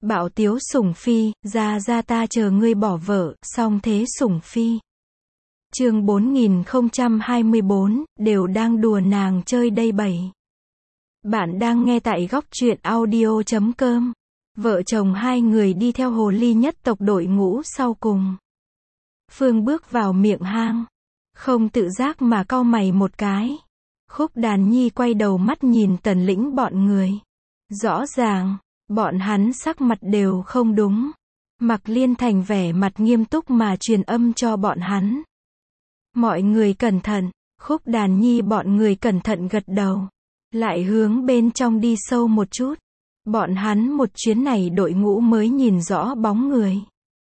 Bảo Tiếu Sủng Phi, ra ta chờ ngươi bỏ vợ, song thế Sủng Phi. Chương 4024, đều đang đùa nàng chơi đây 7. Bạn đang nghe tại góc truyện audio.com. Vợ chồng hai người đi theo hồ ly nhất tộc đội ngũ sau cùng. Phương bước vào miệng hang, không tự giác mà cau mày một cái. Khúc Đàn Nhi quay đầu mắt nhìn Tần Lĩnh bọn người. Rõ ràng, bọn hắn sắc mặt đều không đúng. Mạc Liên Thành vẻ mặt nghiêm túc mà truyền âm cho bọn hắn. Mọi người cẩn thận. Khúc Đàn Nhi bọn người cẩn thận gật đầu. Lại hướng bên trong đi sâu một chút. Bọn hắn một chuyến này đội ngũ mới nhìn rõ bóng người.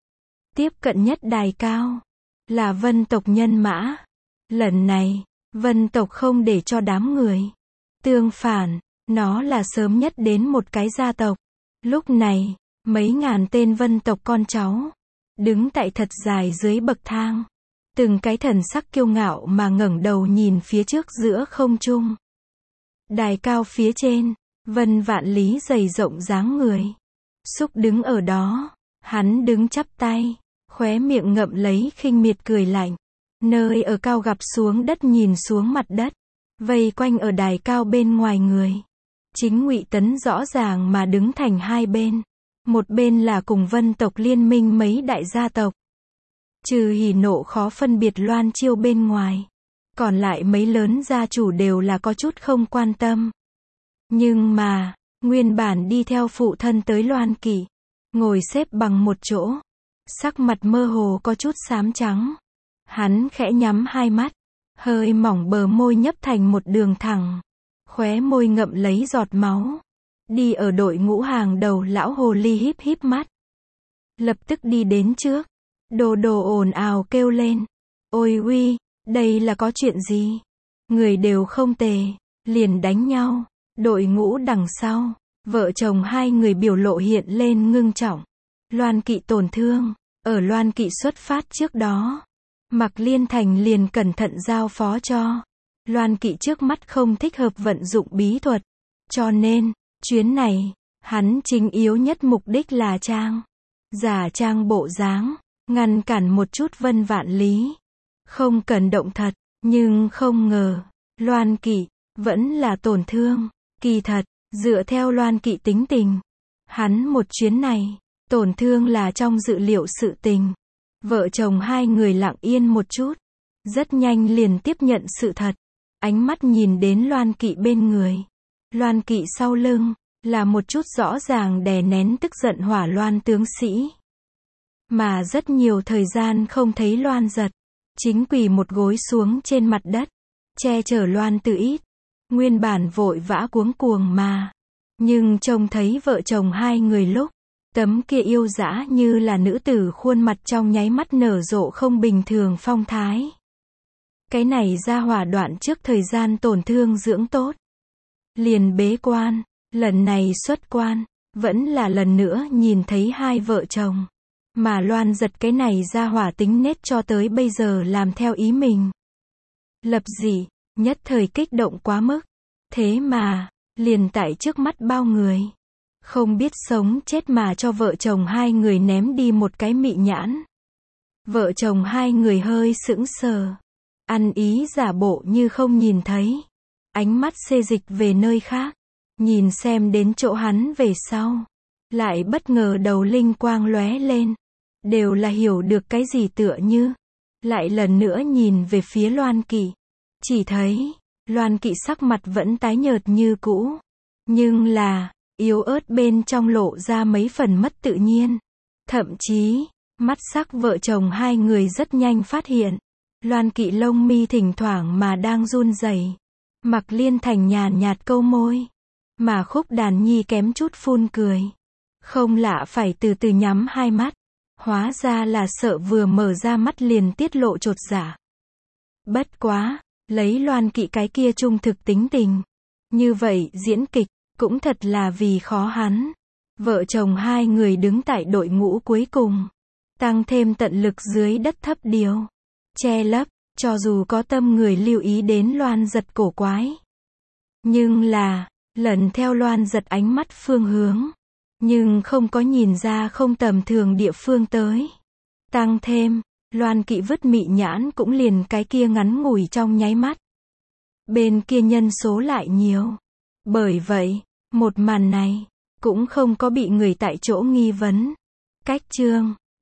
Tiếp cận nhất đài cao là Vân tộc nhân mã. Lần này, Vân tộc không để cho đám người. Tương phản, nó là sớm nhất đến một cái gia tộc. Lúc này, mấy ngàn tên Vân tộc con cháu đứng tại thật dài dưới bậc thang. Từng cái thần sắc kiêu ngạo mà ngẩng đầu nhìn phía trước giữa không trung. Đài cao phía trên, Vân Vạn Lý dày rộng dáng người. Xúc đứng ở đó, hắn đứng chắp tay, khóe miệng ngậm lấy khinh miệt cười lạnh. Nơi ở cao gặp xuống đất nhìn xuống mặt đất, vây quanh ở đài cao bên ngoài người. Chính Ngụy Tấn rõ ràng mà đứng thành hai bên. Một bên là cùng Vân tộc liên minh mấy đại gia tộc. Trừ Hỉ Nộ khó phân biệt loan chiêu bên ngoài. Còn lại mấy lớn gia chủ đều là có chút không quan tâm. Nhưng mà, nguyên bản đi theo phụ thân tới Loan Kỵ, ngồi xếp bằng một chỗ. Sắc mặt mơ hồ có chút xám trắng. Hắn khẽ nhắm hai mắt, hơi mỏng bờ môi nhấp thành một đường thẳng. Khóe môi ngậm lấy giọt máu. Đi ở đội ngũ hàng đầu lão hồ ly híp híp mắt. Lập tức đi đến trước. Đồ đồ ồn ào kêu lên. Ôi uy, đây là có chuyện gì? Người đều không tề, liền đánh nhau. Đội ngũ đằng sau, vợ chồng hai người biểu lộ hiện lên ngưng trọng. Loan Kỵ tổn thương. Ở Loan Kỵ xuất phát trước đó, Mạc Liên Thành liền cẩn thận giao phó cho. Loan Kỵ trước mắt không thích hợp vận dụng bí thuật. Cho nên, chuyến này, hắn chính yếu nhất mục đích là giả trang bộ dáng, ngăn cản một chút Vân Vạn Lý. Không cần động thật, nhưng không ngờ, Loan Kỵ vẫn là tổn thương. Kỳ thật, dựa theo Loan Kỵ tính tình, hắn một chuyến này, tổn thương là trong dự liệu sự tình. Vợ chồng hai người lặng yên một chút, rất nhanh liền tiếp nhận sự thật. Ánh mắt nhìn đến Loan Kỵ bên người. Loan Kỵ sau lưng, là một chút rõ ràng đè nén tức giận hỏa Loan tướng sĩ. Mà rất nhiều thời gian không thấy Loan Giật, chính quỳ một gối xuống trên mặt đất, che chở Loan Tử Ít. Nguyên bản vội vã cuống cuồng mà. Nhưng trông thấy vợ chồng hai người lúc, tấm kia yêu dã như là nữ tử khuôn mặt trong nháy mắt nở rộ không bình thường phong thái. Cái này ra hỏa đoạn trước thời gian tổn thương dưỡng tốt. Liền bế quan, lần này xuất quan, vẫn là lần nữa nhìn thấy hai vợ chồng. Mà Loan Giật cái này ra hỏa tính nết cho tới bây giờ làm theo ý mình. Lập dị, nhất thời kích động quá mức. Thế mà, liền tại trước mắt bao người. Không biết sống chết mà cho vợ chồng hai người ném đi một cái mị nhãn. Vợ chồng hai người hơi sững sờ. Ăn ý giả bộ như không nhìn thấy. Ánh mắt xê dịch về nơi khác. Nhìn xem đến chỗ hắn về sau. Lại bất ngờ đầu linh quang lóe lên. Đều là hiểu được cái gì tựa như. Lại lần nữa nhìn về phía Loan Kỵ. Chỉ thấy, Loan Kỵ sắc mặt vẫn tái nhợt như cũ. Nhưng là, yếu ớt bên trong lộ ra mấy phần mất tự nhiên. Thậm chí, mắt sắc vợ chồng hai người rất nhanh phát hiện. Loan Kỵ lông mi thỉnh thoảng mà đang run rẩy. Mạc Liên Thành nhàn nhạt câu môi. Mà Khúc Đàn Nhi kém chút phun cười. Không lạ phải từ từ nhắm hai mắt. Hóa ra là sợ vừa mở ra mắt liền tiết lộ chột dạ. Bất quá, lấy Loan Kỵ cái kia trung thực tính tình. Như vậy diễn kịch, cũng thật là vì khó hắn. Vợ chồng hai người đứng tại đội ngũ cuối cùng. Tăng thêm tận lực dưới đất thấp điều. Che lấp, cho dù có tâm người lưu ý đến Loan Giật cổ quái. Nhưng là, lần theo Loan Giật ánh mắt phương hướng. Nhưng không có nhìn ra không tầm thường địa phương tới. Tăng thêm, Loan Kỵ vứt mị nhãn cũng liền cái kia ngắn ngủi trong nháy mắt. Bên kia nhân số lại nhiều. Bởi vậy, một màn này, cũng không có bị người tại chỗ nghi vấn. Cách chương